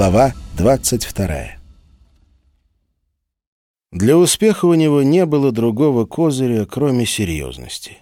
Глава 22. Для успеха у него не было другого козыря, кроме серьезности.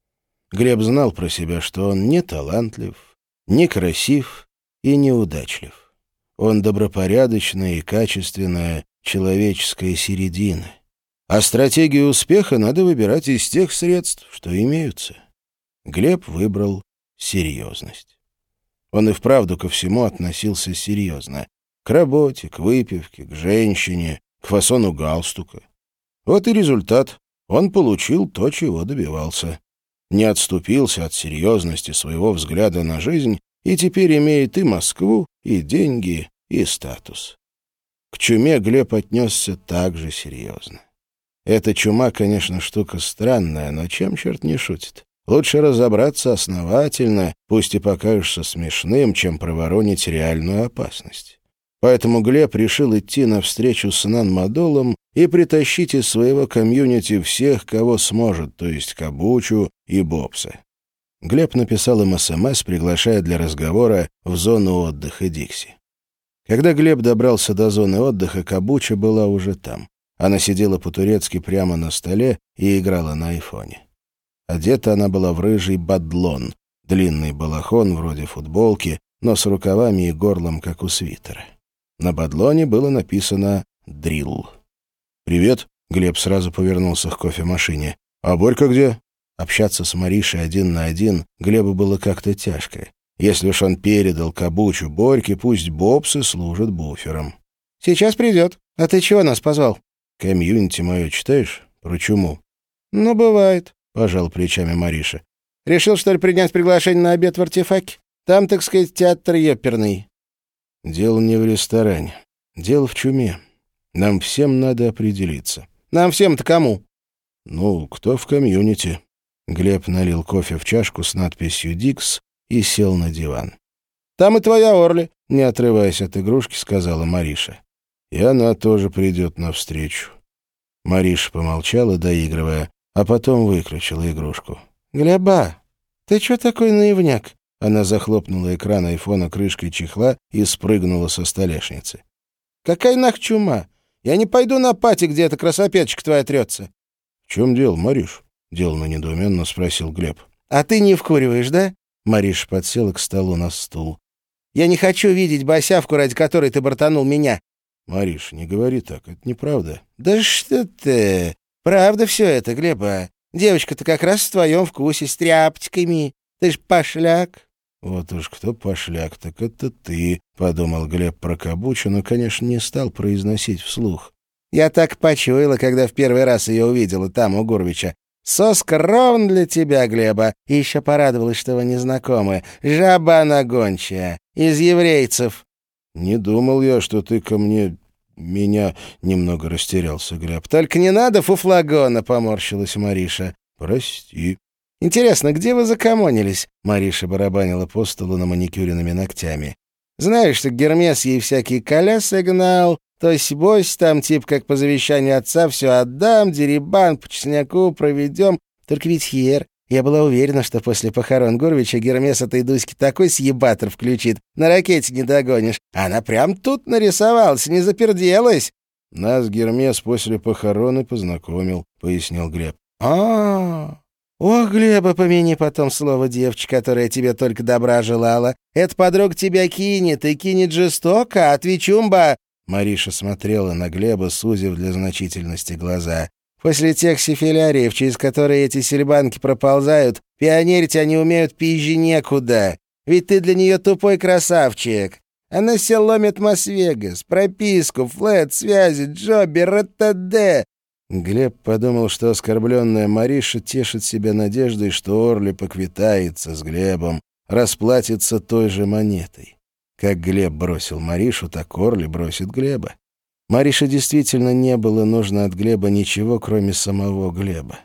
Глеб знал про себя, что он не талантлив, не красив и не удачлив. Он добропорядочная и качественная человеческая середина. А стратегию успеха надо выбирать из тех средств, что имеются. Глеб выбрал серьезность. Он и вправду ко всему относился серьезно. К работе, к выпивке, к женщине, к фасону галстука. Вот и результат. Он получил то, чего добивался. Не отступился от серьезности своего взгляда на жизнь и теперь имеет и Москву, и деньги, и статус. К чуме Глеб отнесся так же серьезно. Эта чума, конечно, штука странная, но чем черт не шутит? Лучше разобраться основательно, пусть и покажешься смешным, чем проворонить реальную опасность. Поэтому Глеб решил идти навстречу с Нанмадолом и притащить из своего комьюнити всех, кого сможет, то есть Кабучу и Бобса. Глеб написал им СМС, приглашая для разговора в зону отдыха Дикси. Когда Глеб добрался до зоны отдыха, Кабуча была уже там. Она сидела по-турецки прямо на столе и играла на айфоне. Одета она была в рыжий бадлон, длинный балахон вроде футболки, но с рукавами и горлом, как у свитера. На бадлоне было написано «Дрилл». «Привет», — Глеб сразу повернулся к кофемашине. «А Борька где?» Общаться с Маришей один на один Глебу было как-то тяжко. Если уж он передал Кабучу Борьке, пусть Бобсы служат буфером. «Сейчас придет. А ты чего нас позвал?» «Комьюнити мое читаешь? Про чуму?» «Ну, бывает», — пожал плечами Мариша. «Решил, что ли, принять приглашение на обед в Артефаке? Там, так сказать, театр ёперный». «Дело не в ресторане. Дело в чуме. Нам всем надо определиться». «Нам всем-то кому?» «Ну, кто в комьюнити». Глеб налил кофе в чашку с надписью «Дикс» и сел на диван. «Там и твоя Орли», — не отрываясь от игрушки, сказала Мариша. «И она тоже придет навстречу». Мариша помолчала, доигрывая, а потом выключила игрушку. «Глеба, ты чё такой наивняк?» Она захлопнула экран айфона крышкой чехла и спрыгнула со столешницы. «Какая нах чума? Я не пойду на пати, где эта красопеточка твоя трется». «В чем дело, Мариш?» — деланно недоуменно спросил Глеб. «А ты не вкуриваешь, да?» Мариша подсела к столу на стул. «Я не хочу видеть босявку, ради которой ты бортанул меня». «Мариш, не говори так, это неправда». «Да что ты! Правда все это, Глеба. Девочка-то как раз в твоем вкусе, с тряпочками. Ты ж пошляк». «Вот уж кто пошляк, так это ты», — подумал Глеб про Кабучу, но, конечно, не стал произносить вслух. «Я так почуяла, когда в первый раз ее увидела там, у Гурвича. Соска ровно для тебя, Глеба. И еще порадовалась, что вы не знакомы. Жаба она гончая. Из еврейцев». «Не думал я, что ты ко мне... меня...» — немного растерялся Глеб. «Только не надо фуфлагона», — поморщилась Мариша. «Прости». «Интересно, где вы закомонились?» — Мариша барабанила по столу на маникюренными ногтями. «Знаешь, что Гермес ей всякие колясы гнал, тось-бось там, типа как по завещанию отца, все отдам, дерибан по чесняку проведем. Только ведь хер, я была уверена, что после похорон Гурвича Гермес этой Дуське такой съебатор включит, на ракете не догонишь. Она прям тут нарисовалась, не заперделась». «Нас Гермес после похорон и познакомил», — пояснил Глеб. «А-а-а! Ох, Глеба, помяни потом слово девочка, которая тебе только добра желала. Эта подруга тебя кинет, и кинет жестоко, а ты чумба». Мариша смотрела на Глеба, сузив для значительности глаза. «После тех сифиляриев, через которые эти сельбанки проползают, пионерить они умеют пизже некуда. Ведь ты для нее тупой красавчик. Она все ломит Мас-Вегас, прописку, флэт, связи, джоби, РТД». Глеб подумал, что оскорбленная Мариша тешит себя надеждой, что Орли поквитается с Глебом, расплатится той же монетой. Как Глеб бросил Маришу, так Орли бросит Глеба. Марише действительно не было нужно от Глеба ничего, кроме самого Глеба.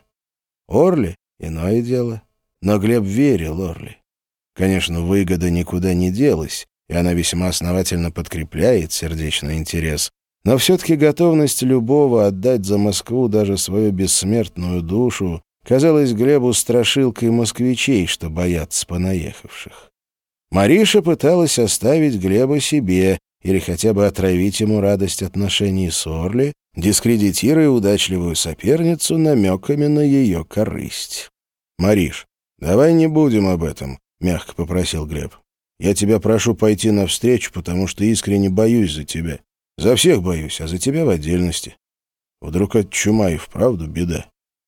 Орли — иное дело. Но Глеб верил Орли. Конечно, выгода никуда не делась, и она весьма основательно подкрепляет сердечный интерес. Но все-таки готовность любого отдать за Москву даже свою бессмертную душу казалась Глебу страшилкой москвичей, что боятся понаехавших. Мариша пыталась оставить Глеба себе, или хотя бы отравить ему радость отношений с Орли, дискредитируя удачливую соперницу намеками на ее корысть. «Мариш, давай не будем об этом», — мягко попросил Глеб. «Я тебя прошу пойти навстречу, потому что искренне боюсь за тебя. За всех боюсь, а за тебя в отдельности. Вдруг от чума и вправду беда».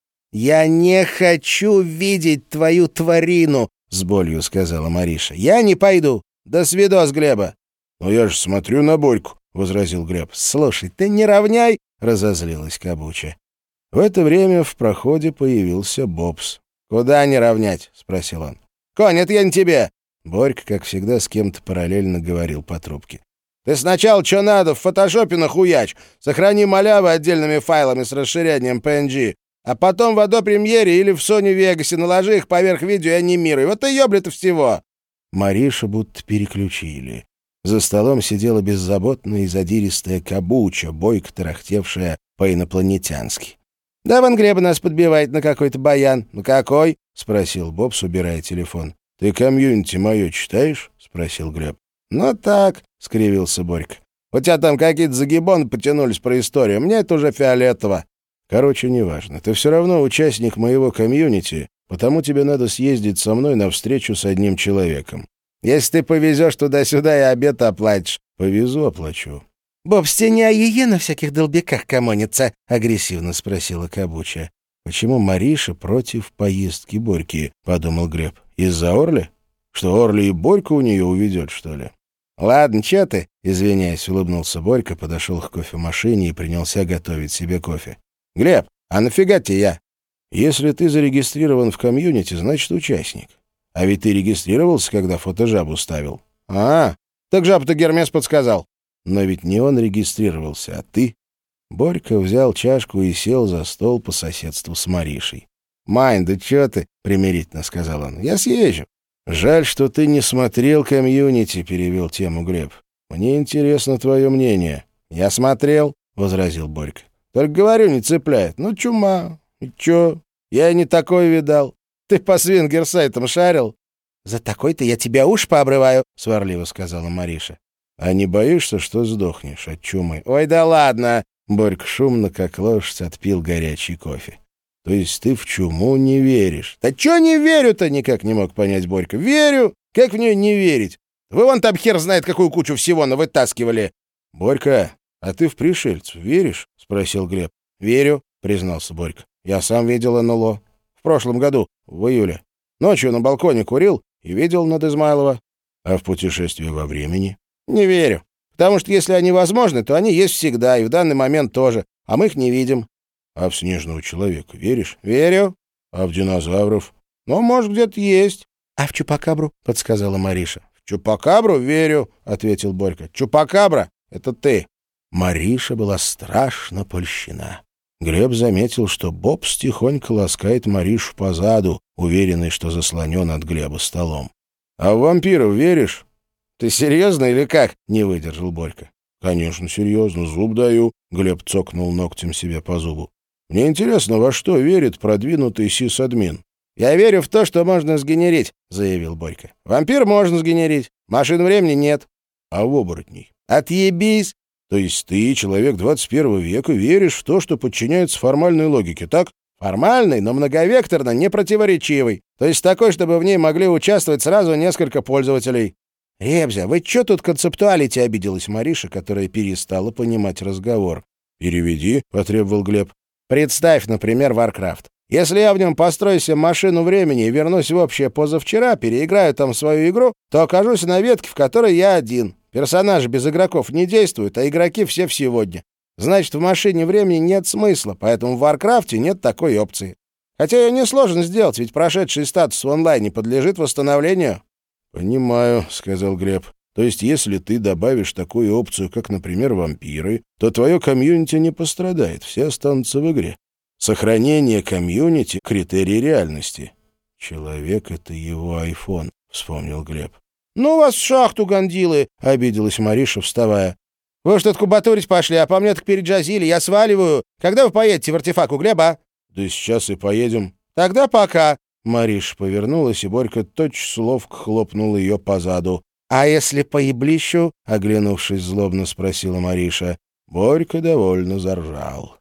«Я не хочу видеть твою тварину», — с болью сказала Мариша. «Я не пойду. До свидос, Глеба». «Но я же смотрю на Борьку», — возразил Глеб. «Слушай, ты не равняй», — разозлилась Кабуча. В это время в проходе появился Бобс. «Куда не равнять?» — спросил он. «Конь, это я не тебе». Борька, как всегда, с кем-то параллельно говорил по трубке. «Ты сначала что надо в фотошопе нахуяч. Сохрани малявы отдельными файлами с расширением PNG. А потом в Adobe Premiere или в Sony Vegas наложи их поверх видео и анимируй. Вот и ёбли-то всего». Маришу будто переключили. За столом сидела беззаботная и задиристая Кабуча, бойко тарахтевшая по-инопланетянски. «Да, вон Глеба нас подбивает на какой-то баян». «На какой?» — спросил Бобс, убирая телефон. «Ты комьюнити мое читаешь?» — спросил Глеб. «Ну так», — скривился Борька. «У тебя там какие-то загибоны потянулись про историю. Мне это уже фиолетово». «Короче, неважно. Ты все равно участник моего комьюнити, потому тебе надо съездить со мной на встречу с одним человеком». «Если ты повезешь туда-сюда и обед оплатишь». «Повезу, оплачу». «Бобс, тебе не АЕЕ на всяких долбяках комонится?» — агрессивно спросила Кабуча. «Почему Мариша против поездки Борьки?» — подумал Глеб. «Из-за Орли? Что, Орли и Борьку у нее уведет, что ли?» «Ладно, че ты?» — извиняясь, улыбнулся Борька, подошел к кофемашине и принялся готовить себе кофе. «Глеб, а нафига тебе я?» «Если ты зарегистрирован в комьюнити, значит, участник. А ведь ты регистрировался, когда фотожабу ставил?» «А, так жабу-то Гермес подсказал». «Но ведь не он регистрировался, а ты». Борька взял чашку и сел за стол по соседству с Маришей. «Мань, да чё ты?» — примирительно сказал он. «Я съезжу». «Жаль, что ты не смотрел комьюнити», — перевел тему Глеб. «Мне интересно твое мнение». «Я смотрел», — возразил Борька. «Только говорю, не цепляет. Ну, чума. И чё? Я и не такое видал. Ты по свингер-сайтам шарил?» «За такой-то я тебя уж пообрываю», — сварливо сказала Мариша. «А не боишься, что сдохнешь от чумы?» «Ой, да ладно!» Борька шумно, как лошадь, отпил горячий кофе. «То есть ты в чуму не веришь?» «Да чё не верю-то?» — никак не мог понять Борька. «Верю! Как в нее не верить? Вы вон там хер знает, какую кучу всего навытаскивали!» «Борька, а ты в пришельцев веришь?» — спросил Глеб. «Верю», — признался Борька. «Я сам видел НЛО. В прошлом году, в июле. Ночью на балконе курил и видел над Измайлово». «А в путешествии во времени?» «Не верю. Потому что если они возможны, то они есть всегда, и в данный момент тоже. А мы их не видим». «А в снежного человека веришь?» «Верю». «А в динозавров?» «Ну, может, где-то есть». «А в чупакабру?» — подсказала Мариша. «В чупакабру верю», — ответил Борька. «Чупакабра — это ты». Мариша была страшно польщена. Глеб заметил, что Бобс тихонько ласкает Маришу по заду, уверенный, что заслонен от Глеба столом. «А в вампиров веришь?» «Ты серьезно или как?» — не выдержал Борька. «Конечно, серьезно. Зуб даю», — Глеб цокнул ногтем себе по зубу. «Мне интересно, во что верит продвинутый сисадмин?» «Я верю в то, что можно сгенерить», — заявил Борька. «Вампир можно сгенерить. Машин времени нет». «А в оборотней?» «Отъебись!» «То есть ты, человек 21 века, веришь в то, что подчиняется формальной логике, так?» «Формальной, но многовекторно, непротиворечивой. То есть такой, чтобы в ней могли участвовать сразу несколько пользователей». «Ребзя, вы чё тут концептуалите?» — обиделась Мариша, которая перестала понимать разговор. «Переведи», — потребовал Глеб. «Представь, например, Warcraft. Если я в нем построю себе машину времени и вернусь в общее позавчера, переиграю там свою игру, то окажусь на ветке, в которой я один. Персонажи без игроков не действуют, а игроки все в сегодня. Значит, в машине времени нет смысла, поэтому в Варкрафте нет такой опции. Хотя ее несложно сделать, ведь прошедший статус в онлайне подлежит восстановлению». «Понимаю», — сказал Глеб. «То есть, если ты добавишь такую опцию, как, например, вампиры, то твое комьюнити не пострадает, все останутся в игре. Сохранение комьюнити — критерий реальности». «Человек — это его айфон», — вспомнил Глеб. «Ну вас в шахту, гандилы!» — обиделась Мариша, вставая. «Вы что-то кубатурить пошли, а по мне так переджазили, я сваливаю. Когда вы поедете в артефакт у Глеба?» «Да сейчас и поедем». «Тогда пока». Мариша повернулась, и Борька тотчас ловко хлопнул ее по заду. «А если по еблищу?» — оглянувшись злобно, спросила Мариша. Борька довольно заржал.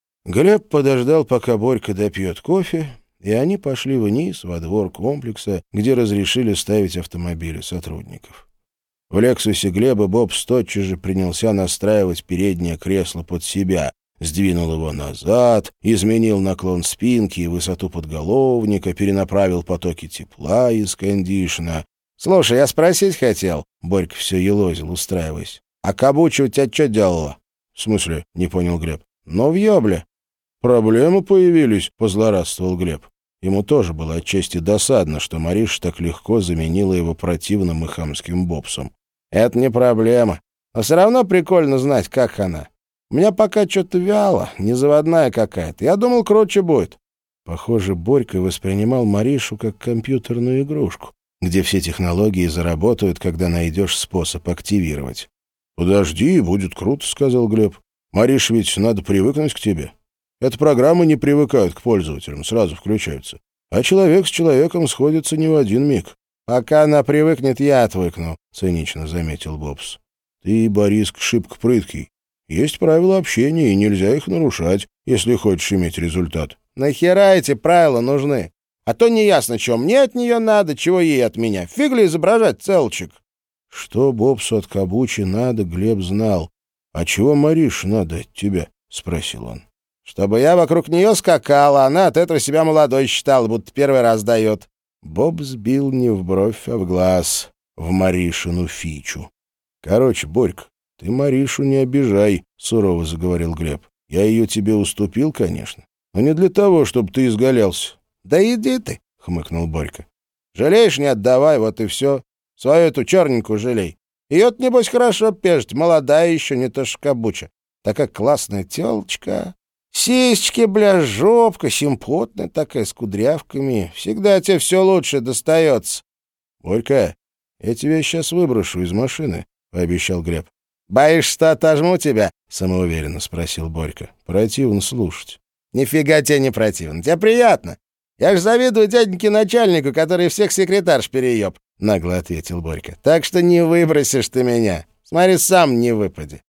Глеб подождал, пока Борька допьет кофе, и они пошли вниз, во двор комплекса, где разрешили ставить автомобили сотрудников. В «Лексусе» Глеба Бобс тотчас же принялся настраивать переднее кресло под себя, сдвинул его назад, изменил наклон спинки и высоту подголовника, перенаправил потоки тепла из кондишна. «Слушай, я спросить хотел», — Борька все елозил, устраиваясь. «А Кабуча у тебя что делала?» «В смысле?» — не понял Глеб. «Ну, в ёбле». «Проблемы появились», — позлорадствовал Глеб. Ему тоже было отчасти досадно, что Мариша так легко заменила его противным и хамским Бобсом. «Это не проблема. Но все равно прикольно знать, как она. У меня пока что-то вяло, незаводная какая-то. Я думал, круче будет». Похоже, Борька воспринимал Маришу как компьютерную игрушку, где все технологии заработают, когда найдешь способ активировать. «Подожди, будет круто», — сказал Глеб. «Мариш, ведь надо привыкнуть к тебе. Эти программы не привыкают к пользователям, сразу включаются. А человек с человеком сходится не в один миг». «Пока она привыкнет, я отвыкну», — цинично заметил Бобс. «Ты, Бориск, шибко прыткий. Есть правила общения, и нельзя их нарушать, если хочешь иметь результат». «Нахера эти правила нужны? А то неясно, чего мне от нее надо, чего ей от меня. Фиг ли изображать целчик?» Что Бобсу от Кабучи надо, Глеб знал. «А чего Мариш надо от тебя?» — спросил он. «Чтобы я вокруг нее скакал, а она от этого себя молодой считала, будто первый раз дает». Боб сбил не в бровь, а в глаз, в Маришину фичу. «Короче, Борька, ты Маришу не обижай», — сурово заговорил Глеб. «Я ее тебе уступил, конечно, но не для того, чтобы ты изгалялся». «Да иди ты», — хмыкнул Борька. «Жалеешь, не отдавай, вот и все. Свою эту черненькую жалей. Ее-то, небось, хорошо пежет, молодая еще, не то шкабуча. Такая классная телочка. Сисечки, бля, жопка, симпотная такая, с кудрявками. Всегда тебе все лучше достается». «Борька, я тебя сейчас выброшу из машины», — пообещал Глеб. «Боишься, что отожму тебя?» — самоуверенно спросил Борька. «Противно слушать». «Нифига тебе не противно. Тебе приятно. Я ж завидую дяденьке начальнику, который всех секретарш перееб», — нагло ответил Борька. «Так что не выбросишь ты меня. Смотри, сам не выпади».